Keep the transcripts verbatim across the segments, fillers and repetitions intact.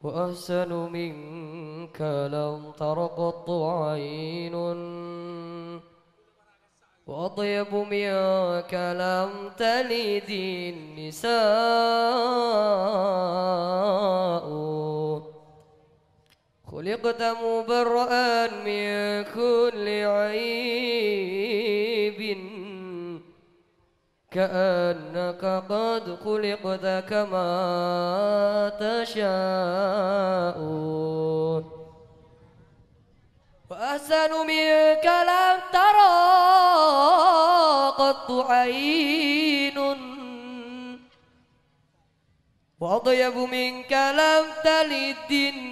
وأحسن منك لم تر قط عين وأطيب منك لم تلد النساء خلقت مبرأ من كل عيب كأنك قد خلقت كما تشاء وأحسن منك لم ترى قط عين وأطيب منك لم تلد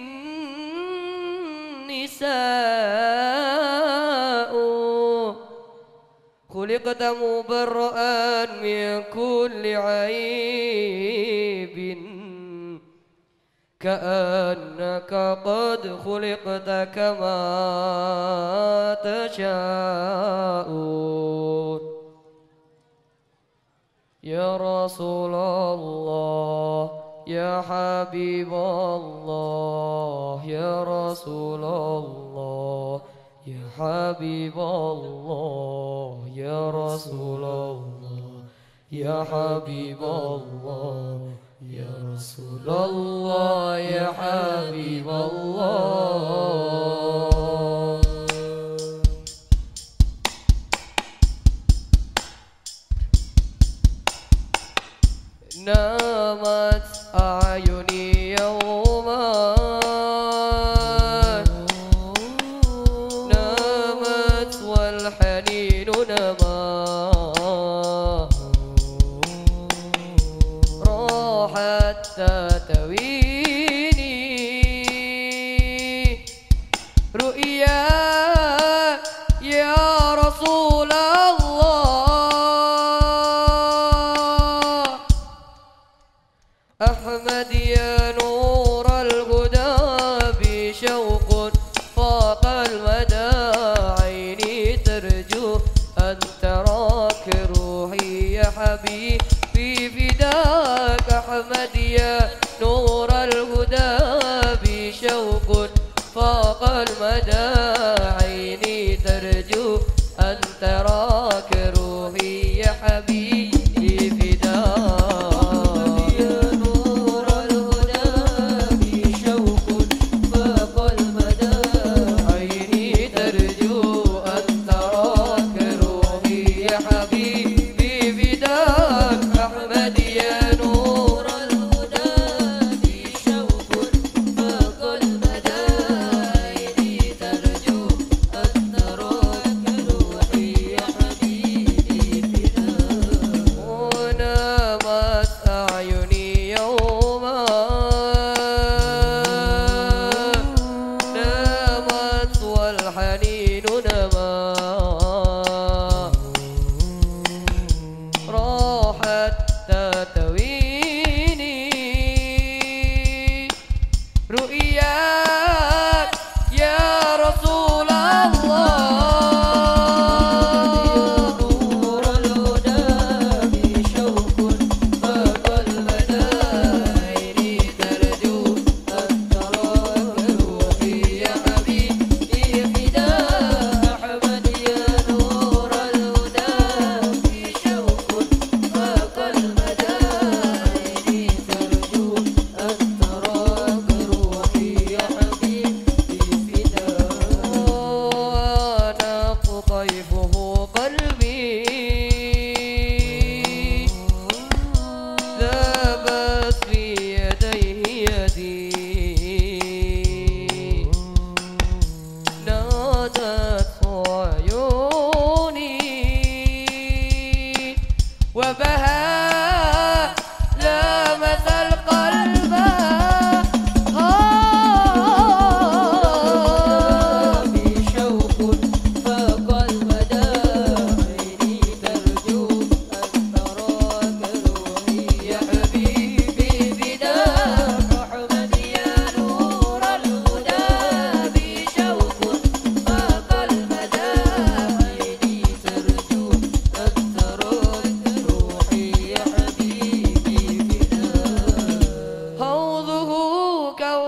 النساء خلقت مبرأ من كل عيب كأنك قد خلقت كما تشاء يا رسول الله يا حبيب الله يا رسول الله يا حبيب الله يا رسول الله يا حبيب الله يا رسول الله يا حبيب الله نامت أعيني يوما نامت والحنين نما راحت تتويني رؤيا يا رسول الله أحمد يا نور الهدى بشوق فاق المدى عيني ترجو أن تراك روحي يا حبيبي فداك أحمد يا نور الهدى بشوق فاق المدى عيني ترجو أن تراك روحي يا حبيبي فداك ترجو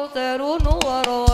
كوثر ورا